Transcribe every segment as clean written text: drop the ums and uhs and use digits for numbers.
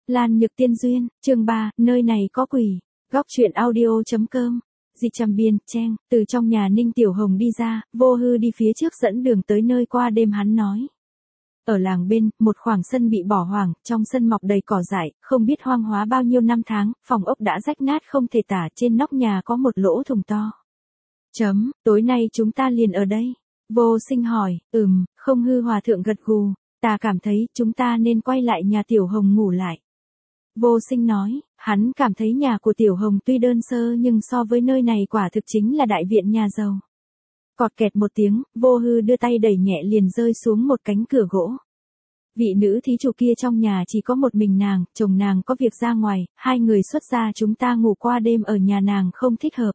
Lan Nhược Tiên Duyên, chương 3, nơi này có quỷ. Góc truyện audio.com. Di Trầm Biên, Trang, từ trong nhà Ninh Tiểu Hồng đi ra, Vô Hư đi phía trước dẫn đường tới nơi qua đêm hắn nói. Ở làng bên, một khoảng sân bị bỏ hoang, trong sân mọc đầy cỏ dại, không biết hoang hóa bao nhiêu năm tháng, phòng ốc đã rách nát không thể tả, trên nóc nhà có một lỗ thủng to. Tối nay chúng ta liền ở đây. Vô Sinh hỏi, không. Hư hòa thượng gật gù, ta cảm thấy chúng ta nên quay lại nhà Tiểu Hồng ngủ lại. Vô Sinh nói, hắn cảm thấy nhà của Tiểu Hồng tuy đơn sơ nhưng so với nơi này quả thực chính là đại viện nhà giàu. Cọt kẹt một tiếng, Vô Hư đưa tay đẩy nhẹ liền rơi xuống một cánh cửa gỗ. Vị nữ thí chủ kia trong nhà chỉ có một mình nàng, chồng nàng có việc ra ngoài, hai người xuất gia chúng ta ngủ qua đêm ở nhà nàng không thích hợp.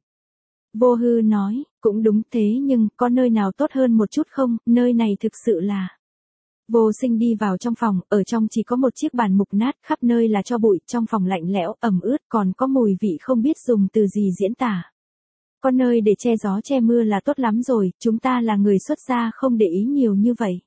Vô Hư nói, cũng đúng thế nhưng có nơi nào tốt hơn một chút không, nơi này thực sự là... Vô Sinh đi vào trong phòng, ở trong chỉ có một chiếc bàn mục nát, khắp nơi là tro bụi, trong phòng lạnh lẽo, ẩm ướt, còn có mùi vị không biết dùng từ gì diễn tả. Có nơi để che gió che mưa là tốt lắm rồi, chúng ta là người xuất gia không để ý nhiều như vậy.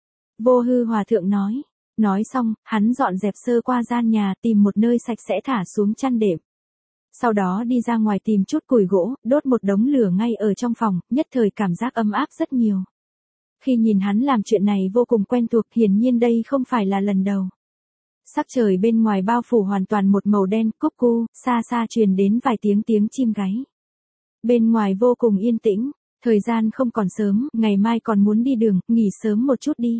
Vô Hư hòa thượng nói. Nói xong, hắn dọn dẹp sơ qua gian nhà, tìm một nơi sạch sẽ thả xuống chăn đệm. Sau đó đi ra ngoài tìm chút củi gỗ, đốt một đống lửa ngay ở trong phòng, nhất thời cảm giác ấm áp rất nhiều. Khi nhìn hắn làm chuyện này vô cùng quen thuộc, hiển nhiên đây không phải là lần đầu. Sắc trời bên ngoài bao phủ hoàn toàn một màu đen, cúc cu, xa xa truyền đến vài tiếng chim gáy. Bên ngoài vô cùng yên tĩnh, thời gian không còn sớm, ngày mai còn muốn đi đường, nghỉ sớm một chút đi.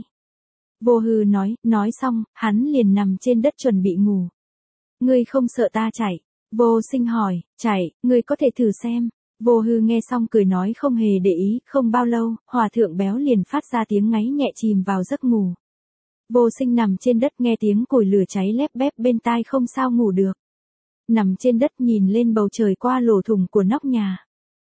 Vô Hư nói xong, hắn liền nằm trên đất chuẩn bị ngủ. Ngươi không sợ ta chạy? Vô Sinh hỏi, chạy, ngươi có thể thử xem. Vô Hư nghe xong cười nói không hề để ý, không bao lâu, hòa thượng béo liền phát ra tiếng ngáy nhẹ chìm vào giấc ngủ. Vô Sinh nằm trên đất nghe tiếng củi lửa cháy lép bép bên tai không sao ngủ được. Nằm trên đất nhìn lên bầu trời qua lỗ thủng của nóc nhà.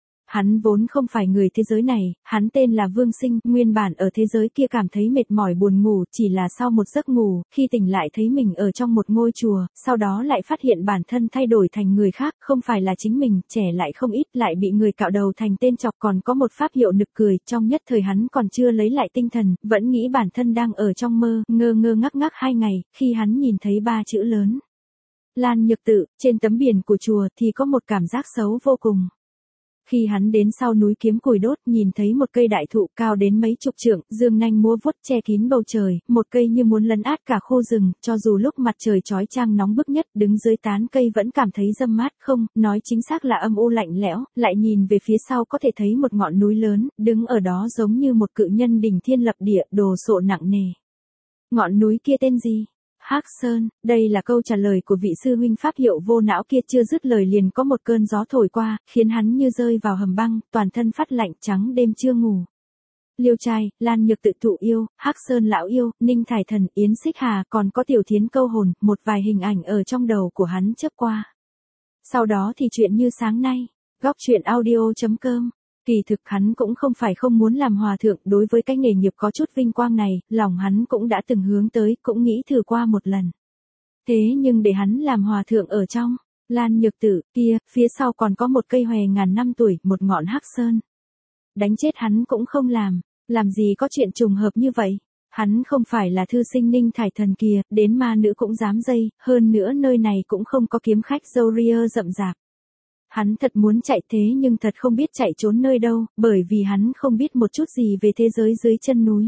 Hắn vốn không phải người thế giới này, hắn tên là Vương Sinh, nguyên bản ở thế giới kia cảm thấy mệt mỏi buồn ngủ, chỉ là sau một giấc ngủ, khi tỉnh lại thấy mình ở trong một ngôi chùa, sau đó lại phát hiện bản thân thay đổi thành người khác, không phải là chính mình, trẻ lại không ít, lại bị người cạo đầu thành tên chọc, còn có một pháp hiệu nực cười, trong nhất thời hắn còn chưa lấy lại tinh thần, vẫn nghĩ bản thân đang ở trong mơ, ngơ ngơ ngắc ngắc 2 ngày, khi hắn nhìn thấy 3 chữ lớn. Lan Nhược Tự, trên tấm biển của chùa thì có một cảm giác xấu vô cùng. Khi hắn đến sau núi kiếm củi đốt, nhìn thấy một cây đại thụ cao đến mấy chục trượng, dương nanh múa vuốt che kín bầu trời, một cây như muốn lấn át cả khu rừng, cho dù lúc mặt trời chói chang nóng bức nhất, đứng dưới tán cây vẫn cảm thấy râm mát, không, nói chính xác là âm u lạnh lẽo, lại nhìn về phía sau có thể thấy một ngọn núi lớn, đứng ở đó giống như một cự nhân đỉnh thiên lập địa, đồ sộ nặng nề. Ngọn núi kia tên gì? Hắc Sơn, đây là câu trả lời của vị sư huynh pháp hiệu vô não kia, chưa dứt lời liền có một cơn gió thổi qua, khiến hắn như rơi vào hầm băng, toàn thân phát lạnh, trắng đêm chưa ngủ. Liêu Trai, Lan Nhược Tự thụ yêu, Hắc Sơn lão yêu, Ninh Thải Thần, Yến Xích Hà, còn có Tiểu Thiến câu hồn, một vài hình ảnh ở trong đầu của hắn chớp qua. Sau đó thì chuyện như sáng nay, góc truyện audio.com. Kỳ thực hắn cũng không phải không muốn làm hòa thượng, đối với cái nghề nghiệp có chút vinh quang này, lòng hắn cũng đã từng hướng tới, cũng nghĩ thử qua một lần. Thế nhưng để hắn làm hòa thượng ở trong Lan Nhược Tự kia, phía sau còn có một cây hòe ngàn năm tuổi, một ngọn Hắc Sơn. Đánh chết hắn cũng không làm gì có chuyện trùng hợp như vậy. Hắn không phải là thư sinh Ninh Thải Thần kia, đến ma nữ cũng dám dây, hơn nữa nơi này cũng không có kiếm khách râu ria rậm rạp. Hắn thật muốn chạy thế nhưng thật không biết chạy trốn nơi đâu, bởi vì hắn không biết một chút gì về thế giới dưới chân núi.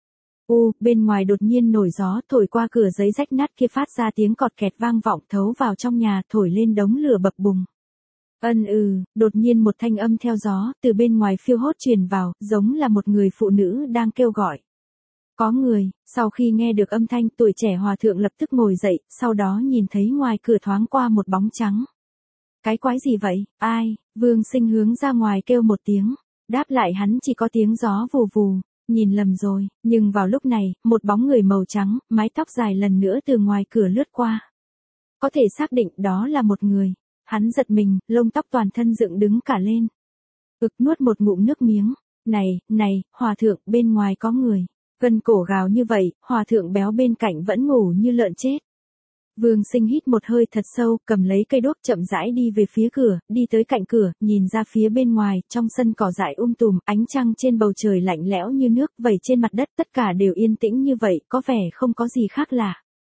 Bên ngoài đột nhiên nổi gió, thổi qua cửa giấy rách nát kia phát ra tiếng cọt kẹt vang vọng, thấu vào trong nhà, thổi lên đống lửa bập bùng. Đột nhiên một thanh âm theo gió, từ bên ngoài phiêu hốt truyền vào, giống là một người phụ nữ đang kêu gọi. Có người, sau khi nghe được âm thanh, tuổi trẻ hòa thượng lập tức ngồi dậy, sau đó nhìn thấy ngoài cửa thoáng qua một bóng trắng. Cái quái gì vậy, ai? Vương Sinh hướng ra ngoài kêu một tiếng, đáp lại hắn chỉ có tiếng gió vù vù, nhìn lầm rồi, nhưng vào lúc này, một bóng người màu trắng, mái tóc dài lần nữa từ ngoài cửa lướt qua. Có thể xác định đó là một người, hắn giật mình, lông tóc toàn thân dựng đứng cả lên. Nuốt một ngụm nước miếng, này, hòa thượng, bên ngoài có người, gân cổ gào như vậy, hòa thượng béo bên cạnh vẫn ngủ như lợn chết. Vương Sinh hít một hơi thật sâu, cầm lấy cây đuốc chậm rãi đi về phía cửa, đi tới cạnh cửa, nhìn ra phía bên ngoài, trong sân cỏ dại tùm, ánh trăng trên bầu trời lạnh lẽo như nước, vẩy trên mặt đất, tất cả đều yên tĩnh như vậy, có vẻ không có gì khác lạ.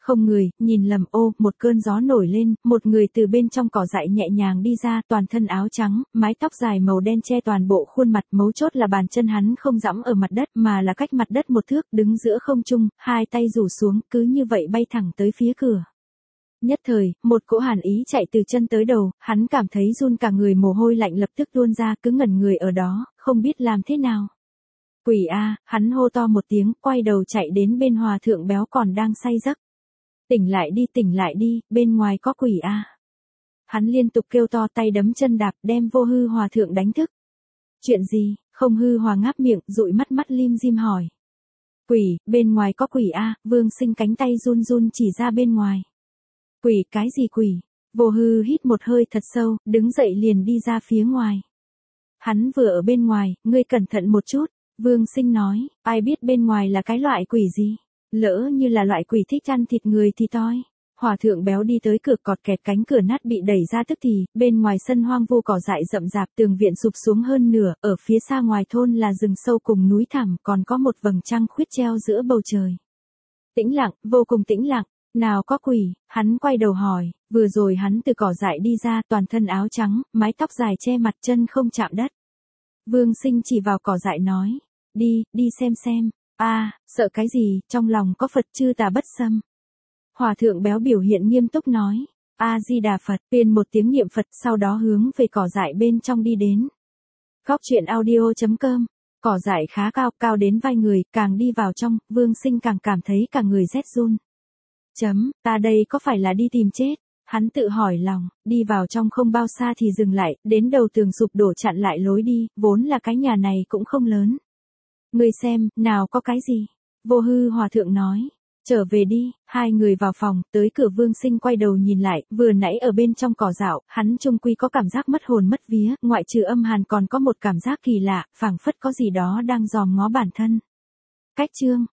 Không người, nhìn lầm, ô, một cơn gió nổi lên, một người từ bên trong cỏ dại nhẹ nhàng đi ra, toàn thân áo trắng, mái tóc dài màu đen che toàn bộ khuôn mặt, mấu chốt là bàn chân hắn không dẫm ở mặt đất mà là cách mặt đất một thước, đứng giữa không trung, hai tay rủ xuống, cứ như vậy bay thẳng tới phía cửa. Nhất thời, một cỗ hàn ý chạy từ chân tới đầu, hắn cảm thấy run cả người, mồ hôi lạnh lập tức tuôn ra, cứ ngẩn người ở đó, không biết làm thế nào. Quỷ a, hắn hô to một tiếng, quay đầu chạy đến bên hòa thượng béo còn đang say giấc. Tỉnh lại đi, bên ngoài có quỷ a. Hắn liên tục kêu to, tay đấm chân đạp, đem Vô Hư hòa thượng đánh thức. Chuyện gì? Không Hư hòa ngáp miệng, dụi mắt lim dim hỏi. Quỷ, bên ngoài có quỷ a. Vương Sinh cánh tay run run chỉ ra bên ngoài. Quỷ, cái gì quỷ? Vô Hư hít một hơi thật sâu, đứng dậy liền đi ra phía ngoài. Hắn vừa ở bên ngoài, ngươi cẩn thận một chút. Vương Sinh nói, ai biết bên ngoài là cái loại quỷ gì? Lỡ như là loại quỷ thích ăn thịt người thì toi. Hòa thượng béo đi tới cửa, cọt kẹt, cánh cửa nát bị đẩy ra, tức thì, bên ngoài sân hoang vu cỏ dại rậm rạp, tường viện sụp xuống hơn nửa, ở phía xa ngoài thôn là rừng sâu cùng núi thẳm, còn có một vầng trăng khuyết treo giữa bầu trời. Tĩnh lặng, vô cùng tĩnh lặng. Nào có quỷ? Hắn quay đầu hỏi, vừa rồi hắn từ cỏ dại đi ra, toàn thân áo trắng, mái tóc dài che mặt, chân không chạm đất. Vương Sinh chỉ vào cỏ dại nói, đi xem. A, sợ cái gì, trong lòng có Phật chư tà bất xâm. Hòa thượng béo biểu hiện nghiêm túc nói, A-di-đà Phật, tuyên một tiếng niệm Phật, sau đó hướng về cỏ dại bên trong đi đến. Góc truyện audio.com, cỏ dại khá cao, cao đến vai người, càng đi vào trong, Vương Sinh càng cảm thấy cả người rét run. Ta đây có phải là đi tìm chết? Hắn tự hỏi lòng, đi vào trong không bao xa thì dừng lại, đến đầu tường sụp đổ chặn lại lối đi, vốn là cái nhà này cũng không lớn. Ngươi xem, nào có cái gì? Vô Hư hòa thượng nói, trở về đi. Hai người vào phòng, tới cửa Vương Sinh quay đầu nhìn lại, vừa nãy ở bên trong cỏ dạo, hắn chung quy có cảm giác mất hồn mất vía, ngoại trừ âm hàn còn có một cảm giác kỳ lạ, phảng phất có gì đó đang dòm ngó bản thân. Cách chương